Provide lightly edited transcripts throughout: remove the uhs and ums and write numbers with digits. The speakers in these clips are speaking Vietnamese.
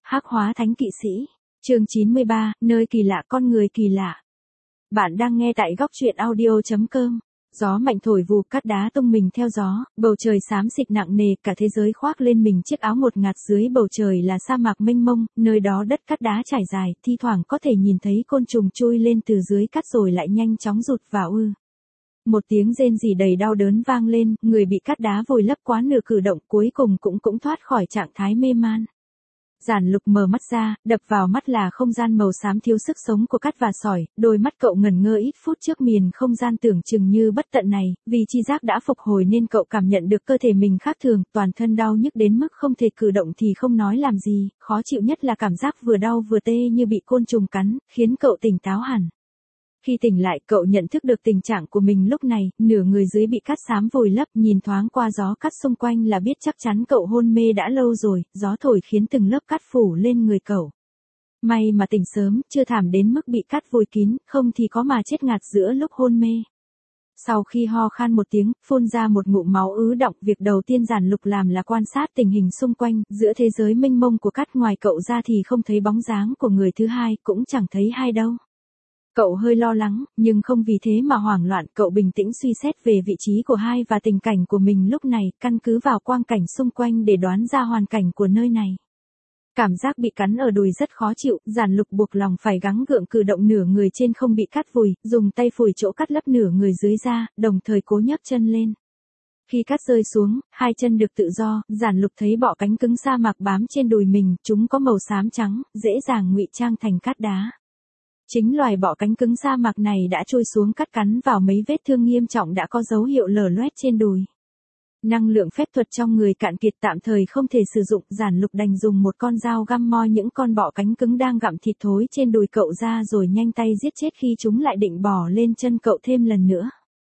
Hắc hóa thánh kỵ sĩ. Chương 93, nơi kỳ lạ con người kỳ lạ. Bạn đang nghe tại góc truyện audio.com. Gió mạnh thổi vù, cát đá tung mình theo gió, bầu trời xám xịt nặng nề, cả thế giới khoác lên mình chiếc áo ngột ngạt, dưới bầu trời là sa mạc mênh mông, nơi đó đất cát đá trải dài, thi thoảng có thể nhìn thấy côn trùng chui lên từ dưới cát rồi lại nhanh chóng rụt vào Một tiếng rên rỉ đầy đau đớn vang lên, người bị cát đá vùi lấp quá nửa cử động cuối cùng cũng thoát khỏi trạng thái mê man. Giản Lục mở mắt ra, đập vào mắt là không gian màu xám thiếu sức sống của cát và sỏi, đôi mắt cậu ngẩn ngơ ít phút trước miền không gian tưởng chừng như bất tận này, vì tri giác đã phục hồi nên cậu cảm nhận được cơ thể mình khác thường, toàn thân đau nhức đến mức không thể cử động thì không nói làm gì, khó chịu nhất là cảm giác vừa đau vừa tê như bị côn trùng cắn, khiến cậu tỉnh táo hẳn. Khi tỉnh lại cậu nhận thức được tình trạng của mình lúc này, nửa người dưới bị cát xám vùi lấp, nhìn thoáng qua gió cát xung quanh là biết chắc chắn cậu hôn mê đã lâu rồi, gió thổi khiến từng lớp cát phủ lên người cậu. May mà tỉnh sớm, chưa thảm đến mức bị cát vùi kín, không thì có mà chết ngạt giữa lúc hôn mê. Sau khi ho khan một tiếng, phun ra một ngụm máu ứ đọng, việc đầu tiên Giản Lục làm là quan sát tình hình xung quanh, giữa thế giới mênh mông của cát ngoài cậu ra thì không thấy bóng dáng của người thứ hai, cũng chẳng thấy ai đâu. Cậu hơi lo lắng, nhưng không vì thế mà hoảng loạn, cậu bình tĩnh suy xét về vị trí của hai và tình cảnh của mình lúc này, căn cứ vào quang cảnh xung quanh để đoán ra hoàn cảnh của nơi này. Cảm giác bị cắn ở đùi rất khó chịu, Giản Lục buộc lòng phải gắng gượng cử động nửa người trên không bị cát vùi, dùng tay phủi chỗ cát lấp nửa người dưới ra, đồng thời cố nhấc chân lên. Khi cát rơi xuống, hai chân được tự do, Giản Lục thấy bọ cánh cứng sa mạc bám trên đùi mình, chúng có màu xám trắng, dễ dàng ngụy trang thành cát đá. Chính loài bọ cánh cứng sa mạc này đã trôi xuống cắt cắn vào mấy vết thương nghiêm trọng đã có dấu hiệu lở loét trên đùi. Năng lượng phép thuật trong người cạn kiệt tạm thời không thể sử dụng, Giản Lục đành dùng một con dao găm moi những con bọ cánh cứng đang gặm thịt thối trên đùi cậu ra rồi nhanh tay giết chết khi chúng lại định bò lên chân cậu thêm lần nữa.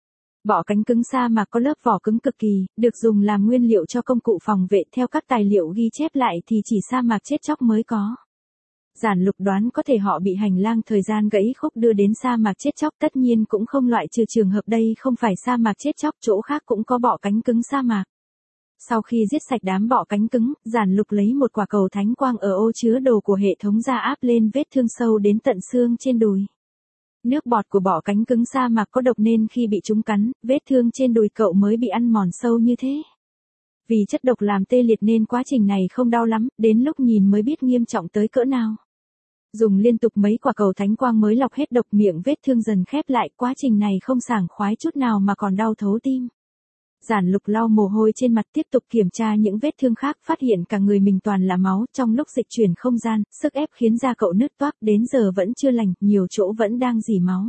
Bọ cánh cứng sa mạc có lớp vỏ cứng cực kỳ, được dùng làm nguyên liệu cho công cụ phòng vệ, theo các tài liệu ghi chép lại thì chỉ sa mạc chết chóc mới có. Giản Lục đoán có thể họ bị hành lang thời gian gãy khúc đưa đến sa mạc chết chóc, tất nhiên cũng không loại trừ trường hợp đây không phải sa mạc chết chóc, chỗ khác cũng có bọ cánh cứng sa mạc. Sau khi giết sạch đám bọ cánh cứng, Giản Lục lấy một quả cầu thánh quang ở ô chứa đồ của hệ thống ra áp lên vết thương sâu đến tận xương trên đùi. Nước bọt của bọ cánh cứng sa mạc có độc nên khi bị chúng cắn, vết thương trên đùi cậu mới bị ăn mòn sâu như thế. Vì chất độc làm tê liệt nên quá trình này không đau lắm, đến lúc nhìn mới biết nghiêm trọng tới cỡ nào. Dùng liên tục mấy quả cầu thánh quang mới lọc hết độc, miệng vết thương dần khép lại, quá trình này không sảng khoái chút nào mà còn đau thấu tim. Giản Lục lau mồ hôi trên mặt tiếp tục kiểm tra những vết thương khác, phát hiện cả người mình toàn là máu, trong lúc dịch chuyển không gian, sức ép khiến da cậu nứt toác, đến giờ vẫn chưa lành, nhiều chỗ vẫn đang rỉ máu.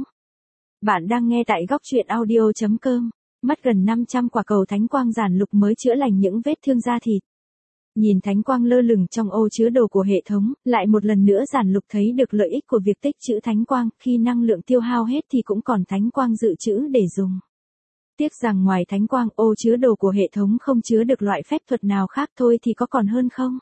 Bạn đang nghe tại góc truyện audio.com. Mất gần 500 quả cầu thánh quang Giản Lục mới chữa lành những vết thương da thịt. Nhìn thánh quang lơ lửng trong ô chứa đồ của hệ thống, lại một lần nữa Giản Lục thấy được lợi ích của việc tích trữ thánh quang, khi năng lượng tiêu hao hết thì cũng còn thánh quang dự trữ để dùng. Tiếc rằng ngoài thánh quang, ô chứa đồ của hệ thống không chứa được loại phép thuật nào khác, thôi thì có còn hơn không?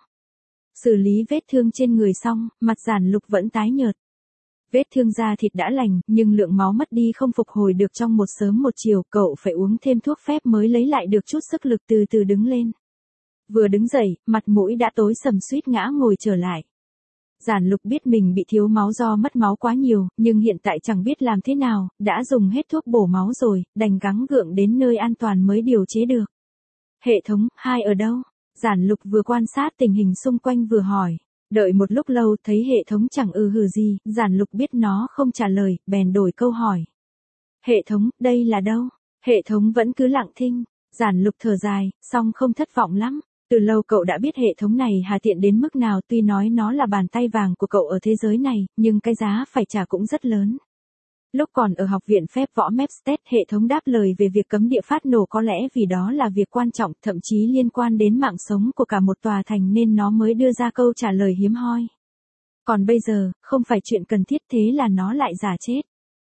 Xử lý vết thương trên người xong, mặt Giản Lục vẫn tái nhợt. Vết thương da thịt đã lành, nhưng lượng máu mất đi không phục hồi được trong một sớm một chiều, cậu phải uống thêm thuốc phép mới lấy lại được chút sức lực, từ từ đứng lên. Vừa đứng dậy, mặt mũi đã tối sầm suýt ngã ngồi trở lại. Giản Lục biết mình bị thiếu máu do mất máu quá nhiều, nhưng hiện tại chẳng biết làm thế nào, đã dùng hết thuốc bổ máu rồi, đành gắng gượng đến nơi an toàn mới điều chế được. Hệ thống, hai ở đâu? Giản Lục vừa quan sát tình hình xung quanh vừa hỏi. Đợi một lúc lâu thấy hệ thống chẳng hừ gì, Giản Lục biết nó không trả lời, bèn đổi câu hỏi. Hệ thống, đây là đâu? Hệ thống vẫn cứ lặng thinh. Giản Lục thở dài, song không thất vọng lắm. Từ lâu cậu đã biết hệ thống này hà tiện đến mức nào, tuy nói nó là bàn tay vàng của cậu ở thế giới này, nhưng cái giá phải trả cũng rất lớn. Lúc còn ở học viện phép võ Mepstead, hệ thống đáp lời về việc cấm địa phát nổ có lẽ vì đó là việc quan trọng, thậm chí liên quan đến mạng sống của cả một tòa thành nên nó mới đưa ra câu trả lời hiếm hoi. Còn bây giờ, không phải chuyện cần thiết, thế là nó lại giả chết.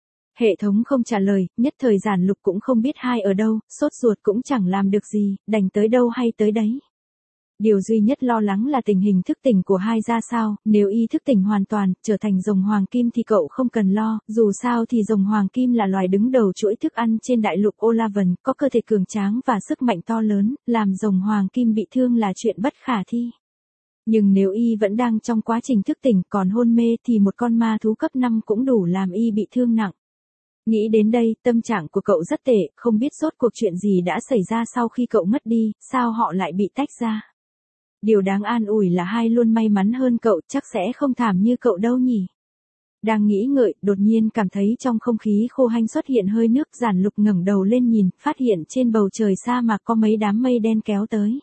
Hệ thống không trả lời, nhất thời Giản Lục cũng không biết hai ở đâu, sốt ruột cũng chẳng làm được gì, đành tới đâu hay tới đấy. Điều duy nhất lo lắng là tình hình thức tỉnh của hai ra sao, nếu y thức tỉnh hoàn toàn, trở thành rồng hoàng kim thì cậu không cần lo, dù sao thì rồng hoàng kim là loài đứng đầu chuỗi thức ăn trên đại lục Olavan, có cơ thể cường tráng và sức mạnh to lớn, làm rồng hoàng kim bị thương là chuyện bất khả thi. Nhưng nếu y vẫn đang trong quá trình thức tỉnh còn hôn mê thì một con ma thú cấp 5 cũng đủ làm y bị thương nặng. Nghĩ đến đây, tâm trạng của cậu rất tệ, không biết rốt cuộc chuyện gì đã xảy ra sau khi cậu mất đi, sao họ lại bị tách ra. Điều đáng an ủi là hai luôn may mắn hơn cậu, chắc sẽ không thảm như cậu đâu nhỉ. Đang nghĩ ngợi, đột nhiên cảm thấy trong không khí khô hanh xuất hiện hơi nước. Giản Lục ngẩng đầu lên nhìn, phát hiện trên bầu trời sa mạc có mấy đám mây đen kéo tới.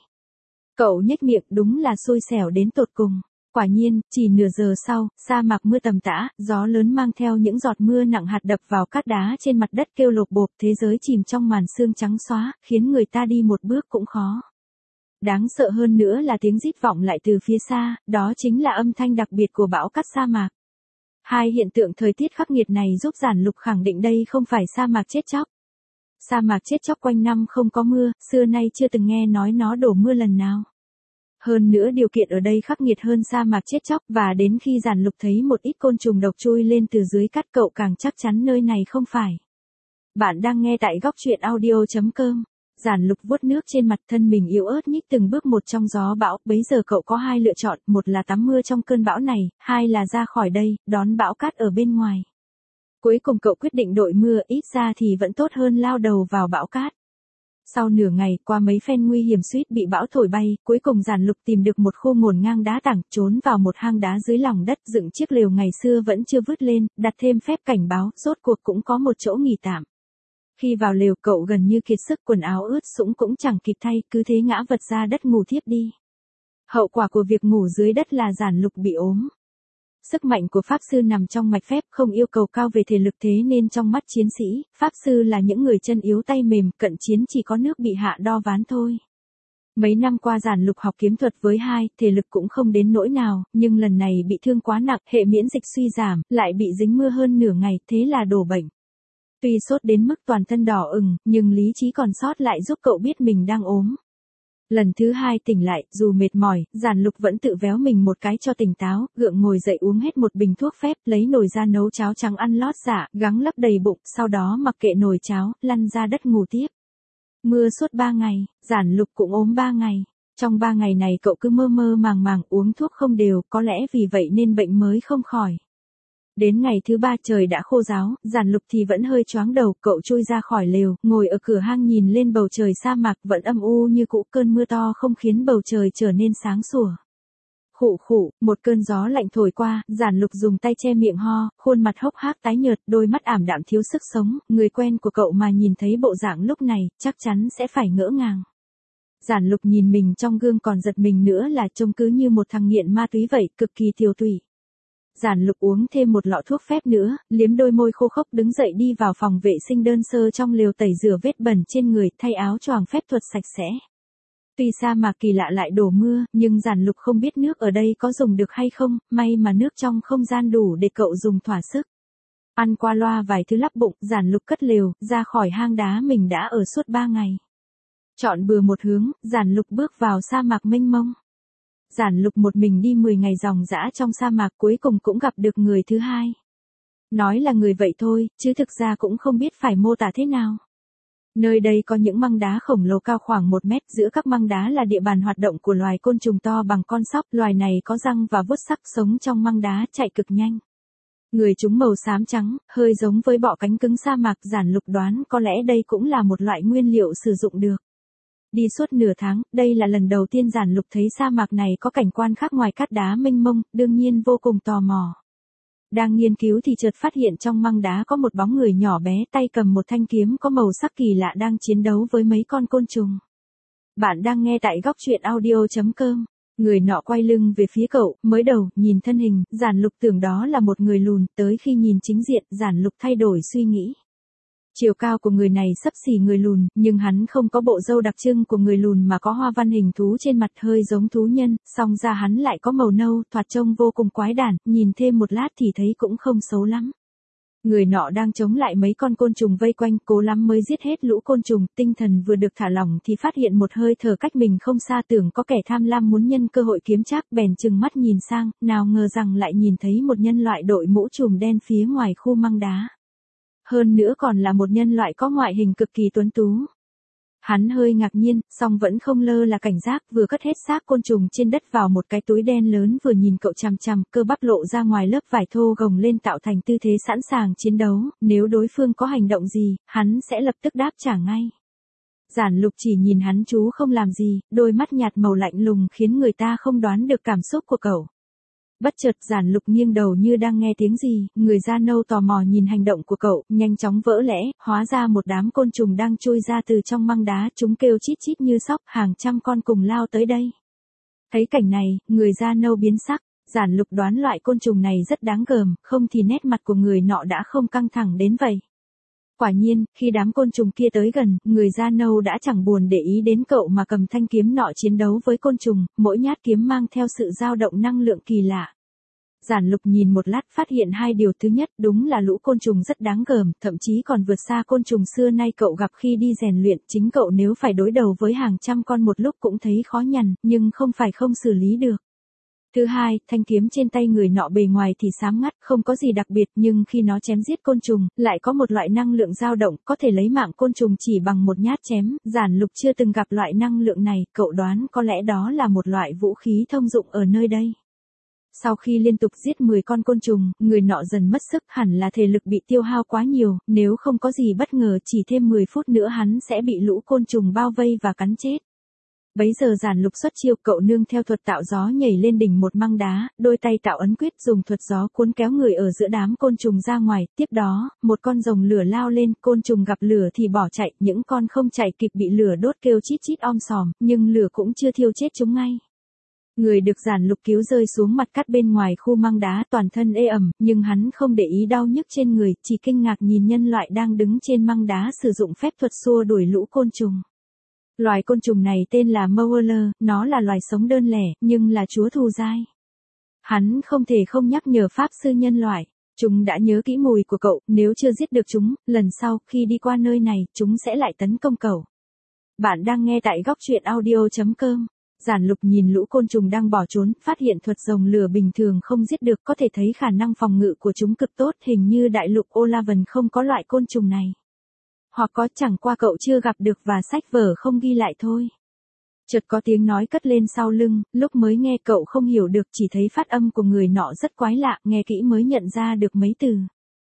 Cậu nhếch miệng, đúng là xui xẻo đến tột cùng. Quả nhiên, chỉ nửa giờ sau, sa mạc mưa tầm tã, gió lớn mang theo những giọt mưa nặng hạt đập vào cát đá trên mặt đất kêu lộp bộp, thế giới chìm trong màn sương trắng xóa, khiến người ta đi một bước cũng khó. Đáng sợ hơn nữa là tiếng rít vọng lại từ phía xa, đó chính là âm thanh đặc biệt của bão cát sa mạc. Hai hiện tượng thời tiết khắc nghiệt này giúp Giản Lục khẳng định đây không phải sa mạc chết chóc. Sa mạc chết chóc quanh năm không có mưa, xưa nay chưa từng nghe nói nó đổ mưa lần nào. Hơn nữa điều kiện ở đây khắc nghiệt hơn sa mạc chết chóc, và đến khi Giản Lục thấy một ít côn trùng độc chui lên từ dưới cát cậu càng chắc chắn nơi này không phải. Bạn đang nghe tại góc truyện audio.com. Giản Lục vuốt nước trên mặt, thân mình yếu ớt nhích từng bước một trong gió bão. Bấy giờ cậu có hai lựa chọn, một là tắm mưa trong cơn bão này, hai là ra khỏi đây, đón bão cát ở bên ngoài. Cuối cùng cậu quyết định đội mưa, ít ra thì vẫn tốt hơn lao đầu vào bão cát. Sau nửa ngày, qua mấy phen nguy hiểm suýt bị bão thổi bay, cuối cùng Giản Lục tìm được một khu ngổn ngang đá tảng, trốn vào một hang đá dưới lòng đất, dựng chiếc lều ngày xưa vẫn chưa vứt lên, đặt thêm phép cảnh báo, rốt cuộc cũng có một chỗ nghỉ tạm. Khi vào lều cậu gần như kiệt sức, quần áo ướt sũng cũng chẳng kịp thay, cứ thế ngã vật ra đất ngủ thiếp đi. Hậu quả của việc ngủ dưới đất là Giản Lục bị ốm. Sức mạnh của Pháp Sư nằm trong mạch phép, không yêu cầu cao về thể lực, thế nên trong mắt chiến sĩ, Pháp Sư là những người chân yếu tay mềm, cận chiến chỉ có nước bị hạ đo ván thôi. Mấy năm qua Giản Lục học kiếm thuật với hai, thể lực cũng không đến nỗi nào, nhưng lần này bị thương quá nặng, hệ miễn dịch suy giảm, lại bị dính mưa hơn nửa ngày, thế là đổ bệnh. Tuy sốt đến mức toàn thân đỏ ửng, nhưng lý trí còn sót lại giúp cậu biết mình đang ốm. Lần thứ hai tỉnh lại, dù mệt mỏi, Giản Lục vẫn tự véo mình một cái cho tỉnh táo, gượng ngồi dậy uống hết một bình thuốc phép, lấy nồi ra nấu cháo trắng ăn lót dạ, gắng lấp đầy bụng, sau đó mặc kệ nồi cháo, lăn ra đất ngủ tiếp. Mưa suốt 3 ngày, Giản Lục cũng ốm 3 ngày. Trong 3 ngày này cậu cứ mơ mơ màng màng uống thuốc không đều, có lẽ vì vậy nên bệnh mới không khỏi. Đến ngày thứ 3 trời đã khô ráo, Giản Lục thì vẫn hơi choáng đầu, cậu chui ra khỏi lều, ngồi ở cửa hang nhìn lên bầu trời sa mạc vẫn âm u như cũ, cơn mưa to không khiến bầu trời trở nên sáng sủa. Khụ khụ, một cơn gió lạnh thổi qua, Giản Lục dùng tay che miệng ho, khuôn mặt hốc hác tái nhợt, đôi mắt ảm đạm thiếu sức sống, người quen của cậu mà nhìn thấy bộ dạng lúc này, chắc chắn sẽ phải ngỡ ngàng. Giản Lục nhìn mình trong gương còn giật mình nữa là trông cứ như một thằng nghiện ma túy vậy, cực kỳ tiều tụy. Giản Lục uống thêm một lọ thuốc phép nữa, liếm đôi môi khô khốc đứng dậy đi vào phòng vệ sinh đơn sơ trong lều tẩy rửa vết bẩn trên người, thay áo choàng phép thuật sạch sẽ. Tuy sa mạc kỳ lạ lại đổ mưa, nhưng Giản Lục không biết nước ở đây có dùng được hay không, may mà nước trong không gian đủ để cậu dùng thỏa sức. Ăn qua loa vài thứ lắp bụng, Giản Lục cất lều, ra khỏi hang đá mình đã ở suốt 3 ngày. Chọn bừa một hướng, Giản Lục bước vào sa mạc mênh mông. Giản Lục một mình đi 10 ngày ròng rã trong sa mạc, cuối cùng cũng gặp được người thứ hai. Nói là người vậy thôi, chứ thực ra cũng không biết phải mô tả thế nào. Nơi đây có những măng đá khổng lồ cao khoảng 1 mét, giữa các măng đá là địa bàn hoạt động của loài côn trùng to bằng con sóc, loài này có răng và vuốt sắc, sống trong măng đá, chạy cực nhanh. Người chúng màu xám trắng, hơi giống với bọ cánh cứng sa mạc, Giản Lục đoán có lẽ đây cũng là một loại nguyên liệu sử dụng được. Đi suốt nửa tháng, đây là lần đầu tiên Giản Lục thấy sa mạc này có cảnh quan khác ngoài cát đá mênh mông, đương nhiên vô cùng tò mò. Đang nghiên cứu thì chợt phát hiện trong măng đá có một bóng người nhỏ bé, tay cầm một thanh kiếm có màu sắc kỳ lạ đang chiến đấu với mấy con côn trùng. Bạn đang nghe tại góc truyện audio.com. Người nọ quay lưng về phía cậu, mới đầu, nhìn thân hình, Giản Lục tưởng đó là một người lùn, tới khi nhìn chính diện, Giản Lục thay đổi suy nghĩ. Chiều cao của người này xấp xỉ người lùn, nhưng hắn không có bộ râu đặc trưng của người lùn mà có hoa văn hình thú trên mặt, hơi giống thú nhân, song da hắn lại có màu nâu, thoạt trông vô cùng quái đản, nhìn thêm một lát thì thấy cũng không xấu lắm. Người nọ đang chống lại mấy con côn trùng vây quanh, cố lắm mới giết hết lũ côn trùng, tinh thần vừa được thả lỏng thì phát hiện một hơi thở cách mình không xa, tưởng có kẻ tham lam muốn nhân cơ hội kiếm trác, bèn trừng mắt nhìn sang, nào ngờ rằng lại nhìn thấy một nhân loại đội mũ trùm đen phía ngoài khu măng đá. Hơn nữa còn là một nhân loại có ngoại hình cực kỳ tuấn tú. Hắn hơi ngạc nhiên, song vẫn không lơ là cảnh giác, vừa cất hết xác côn trùng trên đất vào một cái túi đen lớn vừa nhìn cậu chằm chằm, cơ bắp lộ ra ngoài lớp vải thô gồng lên tạo thành tư thế sẵn sàng chiến đấu, nếu đối phương có hành động gì, hắn sẽ lập tức đáp trả ngay. Giản Lục chỉ nhìn hắn chú không làm gì, đôi mắt nhạt màu lạnh lùng khiến người ta không đoán được cảm xúc của cậu. Bất chợt Giản Lục nghiêng đầu như đang nghe tiếng gì, người da nâu tò mò nhìn hành động của cậu, nhanh chóng vỡ lẽ, hóa ra một đám côn trùng đang trôi ra từ trong măng đá, chúng kêu chít chít như sóc, hàng trăm con cùng lao tới đây. Thấy cảnh này, người da nâu biến sắc, Giản Lục đoán loại côn trùng này rất đáng gờm, không thì nét mặt của người nọ đã không căng thẳng đến vậy. Quả nhiên, khi đám côn trùng kia tới gần, người da nâu đã chẳng buồn để ý đến cậu mà cầm thanh kiếm nọ chiến đấu với côn trùng, mỗi nhát kiếm mang theo sự dao động năng lượng kỳ lạ. Giản Lục nhìn một lát phát hiện hai điều, thứ nhất đúng là lũ côn trùng rất đáng gờm, thậm chí còn vượt xa côn trùng xưa nay cậu gặp khi đi rèn luyện, chính cậu nếu phải đối đầu với hàng trăm con một lúc cũng thấy khó nhằn, nhưng không phải không xử lý được. Thứ hai, thanh kiếm trên tay người nọ bề ngoài thì xám ngắt, không có gì đặc biệt, nhưng khi nó chém giết côn trùng, lại có một loại năng lượng dao động, có thể lấy mạng côn trùng chỉ bằng một nhát chém. Giản Lục chưa từng gặp loại năng lượng này, cậu đoán có lẽ đó là một loại vũ khí thông dụng ở nơi đây. Sau khi liên tục giết 10 con côn trùng, người nọ dần mất sức, hẳn là thể lực bị tiêu hao quá nhiều, nếu không có gì bất ngờ chỉ thêm 10 phút nữa hắn sẽ bị lũ côn trùng bao vây và cắn chết. Bấy giờ Giản Lục xuất chiêu, cậu nương theo thuật tạo gió nhảy lên đỉnh một măng đá, đôi tay tạo ấn quyết dùng thuật gió cuốn kéo người ở giữa đám côn trùng ra ngoài, tiếp đó, một con rồng lửa lao lên, côn trùng gặp lửa thì bỏ chạy, những con không chạy kịp bị lửa đốt kêu chít chít om sòm, nhưng lửa cũng chưa thiêu chết chúng ngay. Người được Giản Lục cứu rơi xuống mặt cát bên ngoài khu măng đá, toàn thân ê ẩm, nhưng hắn không để ý đau nhức trên người, chỉ kinh ngạc nhìn nhân loại đang đứng trên măng đá sử dụng phép thuật xua đuổi lũ côn trùng. Loài côn trùng này tên là Mowler, nó là loài sống đơn lẻ, nhưng là chúa thù dai. Hắn không thể không nhắc nhở pháp sư nhân loại. Chúng đã nhớ kỹ mùi của cậu, nếu chưa giết được chúng, lần sau, khi đi qua nơi này, chúng sẽ lại tấn công cậu. Bạn đang nghe tại góc truyện audio.com. Giản Lục nhìn lũ côn trùng đang bỏ trốn, phát hiện thuật rồng lửa bình thường không giết được, có thể thấy khả năng phòng ngự của chúng cực tốt, hình như đại lục Olavan không có loại côn trùng này. Hoặc có, chẳng qua cậu chưa gặp được và sách vở không ghi lại thôi. Chợt có tiếng nói cất lên sau lưng, lúc mới nghe cậu không hiểu được, chỉ thấy phát âm của người nọ rất quái lạ, nghe kỹ mới nhận ra được mấy từ.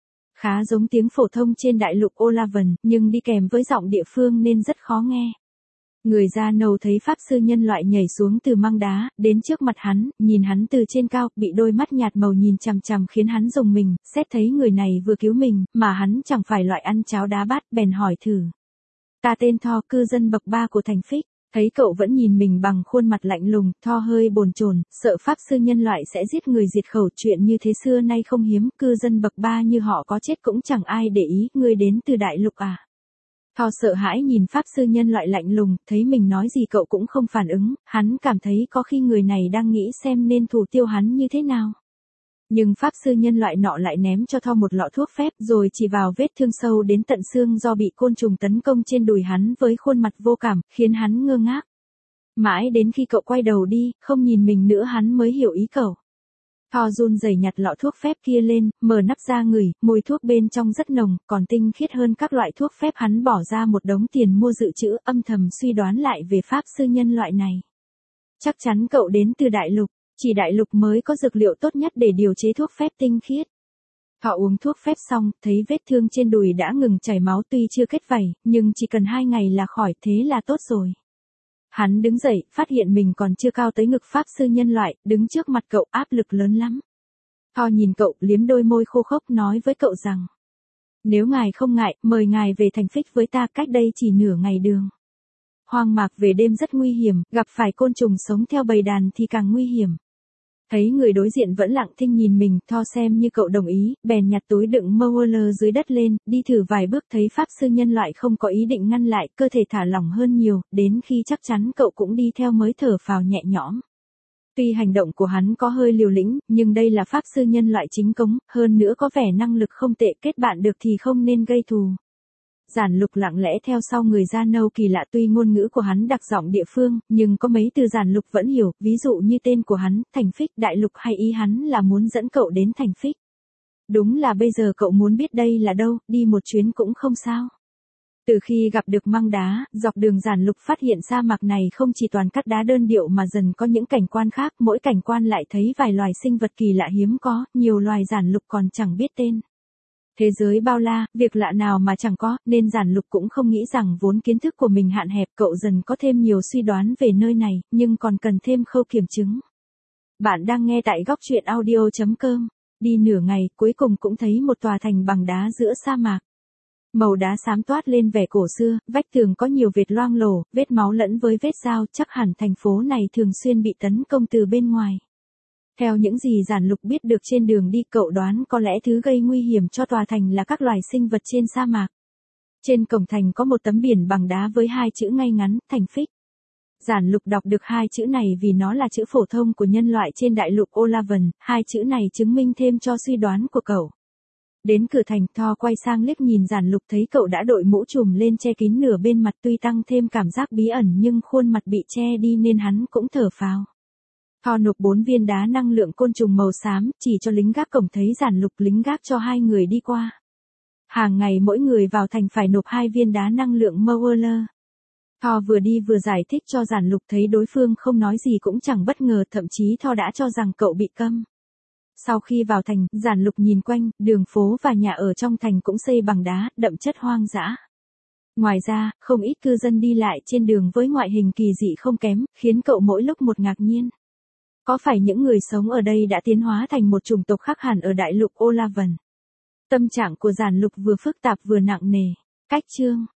Khá giống tiếng phổ thông trên đại lục Olavan, nhưng đi kèm với giọng địa phương nên rất khó nghe. Người da nâu thấy pháp sư nhân loại nhảy xuống từ măng đá, đến trước mặt hắn, nhìn hắn từ trên cao, bị đôi mắt nhạt màu nhìn chằm chằm khiến hắn rùng mình, xét thấy người này vừa cứu mình, mà hắn chẳng phải loại ăn cháo đá bát, bèn hỏi thử. Ta tên Tho, cư dân bậc 3 của thành Phích. Thấy cậu vẫn nhìn mình bằng khuôn mặt lạnh lùng, Tho hơi bồn chồn, sợ pháp sư nhân loại sẽ giết người diệt khẩu, chuyện như thế xưa nay không hiếm, cư dân bậc 3 như họ có chết cũng chẳng ai để ý, ngươi đến từ đại lục à. Tho sợ hãi nhìn pháp sư nhân loại lạnh lùng, thấy mình nói gì cậu cũng không phản ứng, hắn cảm thấy có khi người này đang nghĩ xem nên thủ tiêu hắn như thế nào. Nhưng pháp sư nhân loại nọ lại ném cho Tho một lọ thuốc phép rồi chỉ vào vết thương sâu đến tận xương do bị côn trùng tấn công trên đùi hắn với khuôn mặt vô cảm, khiến hắn ngơ ngác. Mãi đến khi cậu quay đầu đi, không nhìn mình nữa hắn mới hiểu ý cậu. Tho run rẩy nhặt lọ thuốc phép kia lên, mở nắp ra ngửi, mùi thuốc bên trong rất nồng, còn tinh khiết hơn các loại thuốc phép hắn bỏ ra một đống tiền mua dự trữ, âm thầm suy đoán lại về pháp sư nhân loại này. Chắc chắn cậu đến từ đại lục, chỉ đại lục mới có dược liệu tốt nhất để điều chế thuốc phép tinh khiết. Họ uống thuốc phép xong, thấy vết thương trên đùi đã ngừng chảy máu tuy chưa kết vảy, nhưng chỉ cần 2 ngày là khỏi, thế là tốt rồi. Hắn đứng dậy, phát hiện mình còn chưa cao tới ngực pháp sư nhân loại, đứng trước mặt cậu áp lực lớn lắm. Tho nhìn cậu, liếm đôi môi khô khốc nói với cậu rằng. Nếu ngài không ngại, mời ngài về thành Phích với ta, cách đây chỉ nửa ngày đường. Hoang mạc về đêm rất nguy hiểm, gặp phải côn trùng sống theo bầy đàn thì càng nguy hiểm. Thấy người đối diện vẫn lặng thinh nhìn mình, Tho xem như cậu đồng ý, bèn nhặt túi đựng Mowler dưới đất lên, đi thử vài bước thấy pháp sư nhân loại không có ý định ngăn lại, cơ thể thả lỏng hơn nhiều, đến khi chắc chắn cậu cũng đi theo mới thở phào nhẹ nhõm. Tuy hành động của hắn có hơi liều lĩnh, nhưng đây là pháp sư nhân loại chính cống, hơn nữa có vẻ năng lực không tệ, kết bạn được thì không nên gây thù. Giản Lục lặng lẽ theo sau người da nâu kỳ lạ, tuy ngôn ngữ của hắn đặc giọng địa phương, nhưng có mấy từ Giản Lục vẫn hiểu, ví dụ như tên của hắn, thành Phích, đại lục, hay ý hắn là muốn dẫn cậu đến thành Phích. Đúng là bây giờ cậu muốn biết đây là đâu, đi một chuyến cũng không sao. Từ khi gặp được Măng Đá, dọc đường Giản Lục phát hiện sa mạc này không chỉ toàn cát đá đơn điệu mà dần có những cảnh quan khác, mỗi cảnh quan lại thấy vài loài sinh vật kỳ lạ hiếm có, nhiều loài Giản Lục còn chẳng biết tên. Thế giới bao la, việc lạ nào mà chẳng có, nên Giản Lục cũng không nghĩ rằng vốn kiến thức của mình hạn hẹp, cậu dần có thêm nhiều suy đoán về nơi này, nhưng còn cần thêm khâu kiểm chứng. Bạn đang nghe tại góc truyện audio.com. Đi nửa ngày, cuối cùng cũng thấy một tòa thành bằng đá giữa sa mạc. Màu đá xám toát lên vẻ cổ xưa, vách tường có nhiều vệt loang lổ, vết máu lẫn với vết dao, chắc hẳn thành phố này thường xuyên bị tấn công từ bên ngoài. Theo những gì Giản Lục biết được trên đường đi, cậu đoán có lẽ thứ gây nguy hiểm cho tòa thành là các loài sinh vật trên sa mạc. Trên cổng thành có một tấm biển bằng đá với hai chữ ngay ngắn, Thành Phích. Giản Lục đọc được hai chữ này vì nó là chữ phổ thông của nhân loại trên đại lục Olavan, hai chữ này chứng minh thêm cho suy đoán của cậu. Đến cửa thành, Thor quay sang liếc nhìn Giản Lục, thấy cậu đã đội mũ trùm lên che kín nửa bên mặt, tuy tăng thêm cảm giác bí ẩn nhưng khuôn mặt bị che đi nên hắn cũng thở phào. Thor nộp 4 viên đá năng lượng côn trùng màu xám, chỉ cho lính gác cổng, thấy Giản Lục, lính gác cho hai người đi qua. Hàng ngày mỗi người vào thành phải nộp 2 viên đá năng lượng Mauler. Thor vừa đi vừa giải thích cho Giản Lục, thấy đối phương không nói gì cũng chẳng bất ngờ, thậm chí Thor đã cho rằng cậu bị câm. Sau khi vào thành, Giản Lục nhìn quanh, đường phố và nhà ở trong thành cũng xây bằng đá, đậm chất hoang dã. Ngoài ra, không ít cư dân đi lại trên đường với ngoại hình kỳ dị không kém, khiến cậu mỗi lúc một ngạc nhiên. Có phải những người sống ở đây đã tiến hóa thành một chủng tộc khác hẳn ở đại lục Olavan? Tâm trạng của Giản Lục vừa phức tạp vừa nặng nề. Cách chương